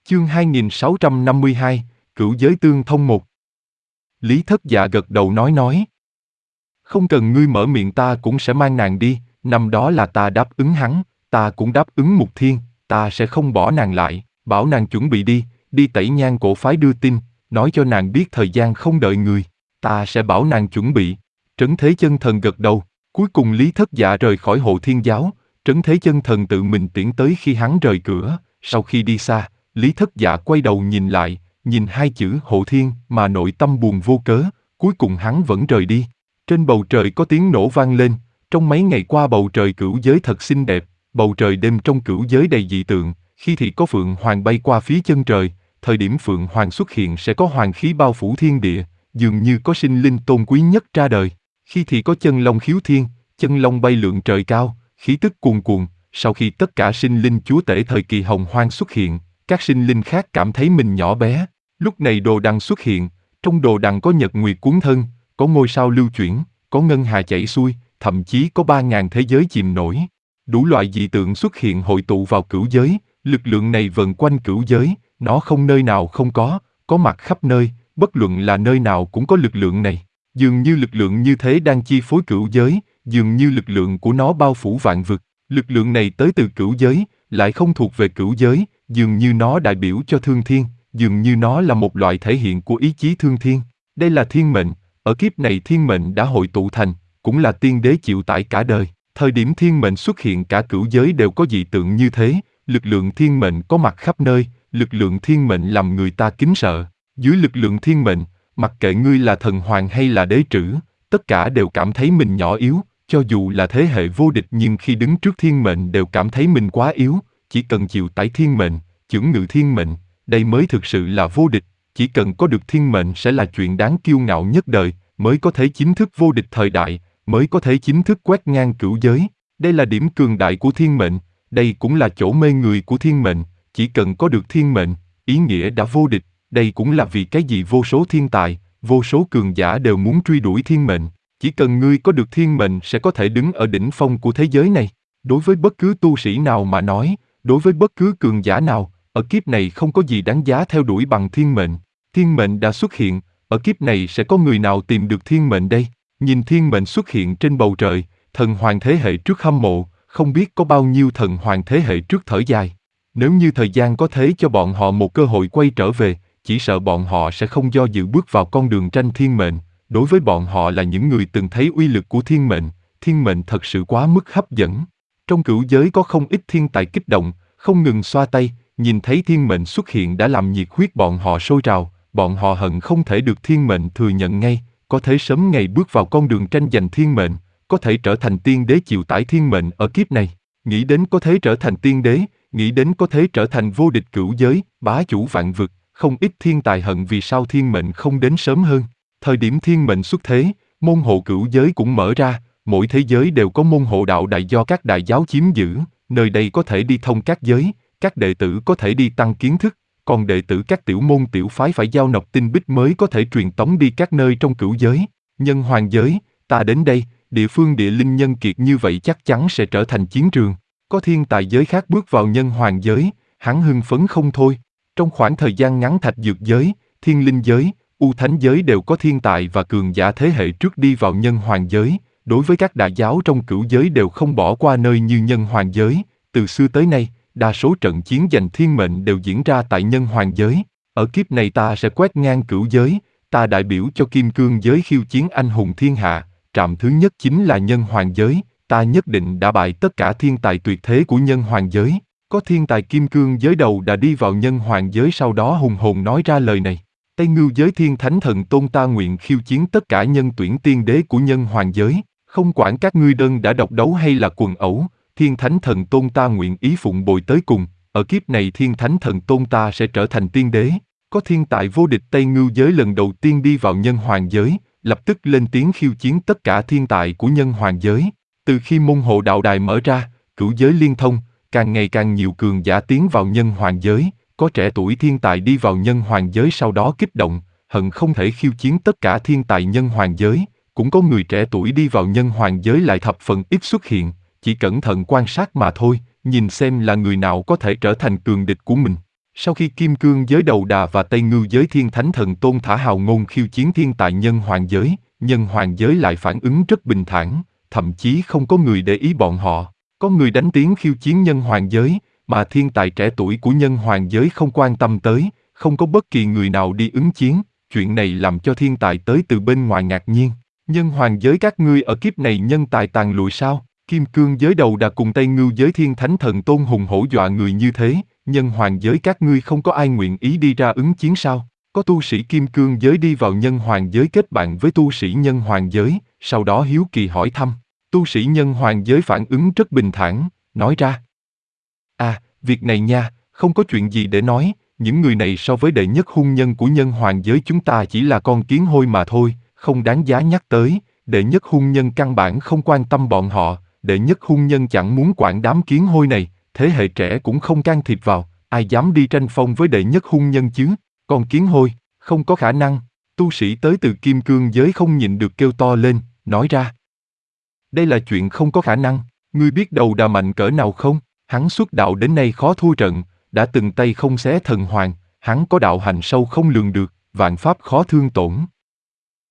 Chương 2652, Cửu giới tương thông 1. Lý Thất Dạ gật đầu nói. Không cần ngươi mở miệng, ta cũng sẽ mang nàng đi, năm đó là ta đáp ứng hắn, ta cũng đáp ứng Mục Thiên, ta sẽ không bỏ nàng lại, bảo nàng chuẩn bị đi Tẩy Nhang cổ phái đưa tin, nói cho nàng biết thời gian không đợi người, ta sẽ bảo nàng chuẩn bị. Trấn Thế Chân Thần gật đầu, cuối cùng Lý Thất Dạ rời khỏi Hộ Thiên Giáo, Trấn Thế Chân Thần tự mình tiễn tới khi hắn rời cửa, sau khi đi xa, Lý Thất Dạ quay đầu nhìn lại, nhìn hai chữ Hộ Thiên mà nội tâm buồn vô cớ, cuối cùng hắn vẫn rời đi. Trên bầu trời có tiếng nổ vang lên, trong mấy ngày qua bầu trời Cửu giới thật xinh đẹp, bầu trời đêm trong Cửu giới đầy dị tượng, khi thì có Phượng Hoàng bay qua phía chân trời, thời điểm Phượng Hoàng xuất hiện sẽ có hoàng khí bao phủ thiên địa, dường như có sinh linh tôn quý nhất ra đời, khi thì có chân long khiếu thiên, chân long bay lượn trời cao, khí tức cuồn cuộn, sau khi tất cả sinh linh chúa tể thời kỳ hồng hoang xuất hiện, các sinh linh khác cảm thấy mình nhỏ bé, lúc này đồ đằng xuất hiện, trong đồ đằng có nhật nguyệt cuốn thân, có ngôi sao lưu chuyển, có ngân hà chảy xuôi, thậm chí có 3.000 thế giới chìm nổi. Đủ loại dị tượng xuất hiện hội tụ vào Cửu giới, lực lượng này vần quanh Cửu giới, nó không nơi nào không có mặt khắp nơi, bất luận là nơi nào cũng có lực lượng này. Dường như lực lượng như thế đang chi phối Cửu giới, dường như lực lượng của nó bao phủ vạn vực. Lực lượng này tới từ Cửu giới, lại không thuộc về Cửu giới, dường như nó đại biểu cho thương thiên, dường như nó là một loại thể hiện của ý chí thương thiên. Đây là thiên mệnh, ở kiếp này thiên mệnh đã hội tụ thành, cũng là tiên đế chịu tải cả đời. Thời điểm thiên mệnh xuất hiện cả Cửu giới đều có dị tượng như thế, lực lượng thiên mệnh có mặt khắp nơi, lực lượng thiên mệnh làm người ta kính sợ. Dưới lực lượng thiên mệnh, mặc kệ ngươi là thần hoàng hay là đế trữ, tất cả đều cảm thấy mình nhỏ yếu, cho dù là thế hệ vô địch nhưng khi đứng trước thiên mệnh đều cảm thấy mình quá yếu, chỉ cần chịu tải thiên mệnh, chưởng ngự thiên mệnh, đây mới thực sự là vô địch, chỉ cần có được thiên mệnh sẽ là chuyện đáng kiêu ngạo nhất đời, mới có thể chính thức vô địch thời đại, mới có thể chính thức quét ngang Cửu giới. Đây là điểm cường đại của thiên mệnh, đây cũng là chỗ mê người của thiên mệnh, chỉ cần có được thiên mệnh, ý nghĩa đã vô địch, đây cũng là vì cái gì vô số thiên tài, vô số cường giả đều muốn truy đuổi thiên mệnh. Chỉ cần ngươi có được thiên mệnh sẽ có thể đứng ở đỉnh phong của thế giới này. Đối với bất cứ tu sĩ nào mà nói, đối với bất cứ cường giả nào, ở kiếp này không có gì đáng giá theo đuổi bằng thiên mệnh. Thiên mệnh đã xuất hiện, ở kiếp này sẽ có người nào tìm được thiên mệnh đây? Nhìn thiên mệnh xuất hiện trên bầu trời, thần hoàng thế hệ trước hâm mộ, không biết có bao nhiêu thần hoàng thế hệ trước thở dài. Nếu như thời gian có thế cho bọn họ một cơ hội quay trở về, chỉ sợ bọn họ sẽ không do dự bước vào con đường tranh thiên mệnh. Đối với bọn họ là những người từng thấy uy lực của thiên mệnh thật sự quá mức hấp dẫn. Trong Cửu giới có không ít thiên tài kích động, không ngừng xoa tay, nhìn thấy thiên mệnh xuất hiện đã làm nhiệt huyết bọn họ sôi trào, bọn họ hận không thể được thiên mệnh thừa nhận ngay, có thể sớm ngày bước vào con đường tranh giành thiên mệnh, có thể trở thành tiên đế chịu tải thiên mệnh ở kiếp này. Nghĩ đến có thể trở thành tiên đế, nghĩ đến có thể trở thành vô địch Cửu giới, bá chủ vạn vực, không ít thiên tài hận vì sao thiên mệnh không đến sớm hơn. Thời điểm thiên mệnh xuất thế, môn hộ Cửu giới cũng mở ra, mỗi thế giới đều có môn hộ đạo đại do các đại giáo chiếm giữ, nơi đây có thể đi thông các giới, các đệ tử có thể đi tăng kiến thức, còn đệ tử các tiểu môn tiểu phái phải giao nộp tinh bích mới có thể truyền tống đi các nơi trong Cửu giới. Nhân hoàng giới, ta đến đây, địa phương địa linh nhân kiệt như vậy chắc chắn sẽ trở thành chiến trường. Có thiên tài giới khác bước vào nhân hoàng giới, hắn hưng phấn không thôi. Trong khoảng thời gian ngắn Thạch Dược giới, Thiên Linh giới, U Thánh giới đều có thiên tài và cường giả thế hệ trước đi vào nhân hoàng giới. Đối với các đại giáo trong Cửu giới đều không bỏ qua nơi như nhân hoàng giới. Từ xưa tới nay, đa số trận chiến giành thiên mệnh đều diễn ra tại nhân hoàng giới. Ở kiếp này ta sẽ quét ngang Cửu giới, ta đại biểu cho Kim Cương giới khiêu chiến anh hùng thiên hạ. Trạm thứ nhất chính là nhân hoàng giới, ta nhất định đã bại tất cả thiên tài tuyệt thế của nhân hoàng giới. Có thiên tài Kim Cương giới đầu đã đi vào nhân hoàng giới, sau đó hùng hồn nói ra lời này. Tây Ngưu giới Thiên Thánh Thần Tôn, ta nguyện khiêu chiến tất cả nhân tuyển tiên đế của nhân hoàng giới, không quản các ngươi đơn đã độc đấu hay là quần ẩu, Thiên Thánh Thần Tôn ta nguyện ý phụng bồi tới cùng, ở kiếp này Thiên Thánh Thần Tôn ta sẽ trở thành tiên đế. Có thiên tài vô địch Tây Ngưu giới lần đầu tiên đi vào nhân hoàng giới, lập tức lên tiếng khiêu chiến tất cả thiên tài của nhân hoàng giới. Từ khi môn hộ đạo đài mở ra, Cửu giới liên thông, càng ngày càng nhiều cường giả tiến vào nhân hoàng giới, có trẻ tuổi thiên tài đi vào nhân hoàng giới sau đó kích động, hận không thể khiêu chiến tất cả thiên tài nhân hoàng giới, cũng có người trẻ tuổi đi vào nhân hoàng giới lại thập phần ít xuất hiện, chỉ cẩn thận quan sát mà thôi, nhìn xem là người nào có thể trở thành cường địch của mình. Sau khi Kim Cương giới Đầu Đà và Tây Ngưu giới Thiên Thánh Thần Tôn thả hào ngôn khiêu chiến thiên tại Nhân Hoàng giới, Nhân Hoàng giới lại phản ứng rất bình thản, thậm chí không có người để ý bọn họ. Có người đánh tiếng khiêu chiến Nhân Hoàng giới, mà thiên tài trẻ tuổi của Nhân Hoàng giới không quan tâm tới, không có bất kỳ người nào đi ứng chiến. Chuyện này làm cho thiên tài tới từ bên ngoài ngạc nhiên. Nhân Hoàng giới các ngươi ở kiếp này nhân tài tàn lụi sao? Kim Cương giới Đầu Đà cùng Tây Ngưu giới Thiên Thánh Thần Tôn hùng hổ dọa người như thế, Nhân Hoàng giới các ngươi không có ai nguyện ý đi ra ứng chiến sao? Có tu sĩ Kim Cương giới đi vào Nhân Hoàng giới kết bạn với tu sĩ Nhân Hoàng giới, sau đó hiếu kỳ hỏi thăm. Tu sĩ Nhân Hoàng giới phản ứng rất bình thản, nói ra. Việc này nha, không có chuyện gì để nói, những người này so với đệ nhất hung nhân của Nhân Hoàng giới chúng ta chỉ là con kiến hôi mà thôi, không đáng giá nhắc tới, đệ nhất hung nhân căn bản không quan tâm bọn họ, đệ nhất hung nhân chẳng muốn quản đám kiến hôi này, thế hệ trẻ cũng không can thiệp vào, ai dám đi tranh phong với đệ nhất hung nhân chứ, con kiến hôi, không có khả năng, tu sĩ tới từ Kim Cương giới không nhịn được kêu to lên, nói ra. Đây là chuyện không có khả năng, ngươi biết Đầu Đà mạnh cỡ nào không? Hắn xuất đạo đến nay khó thua trận, đã từng tay không xé thần hoàng, hắn có đạo hành sâu không lường được, vạn pháp khó thương tổn.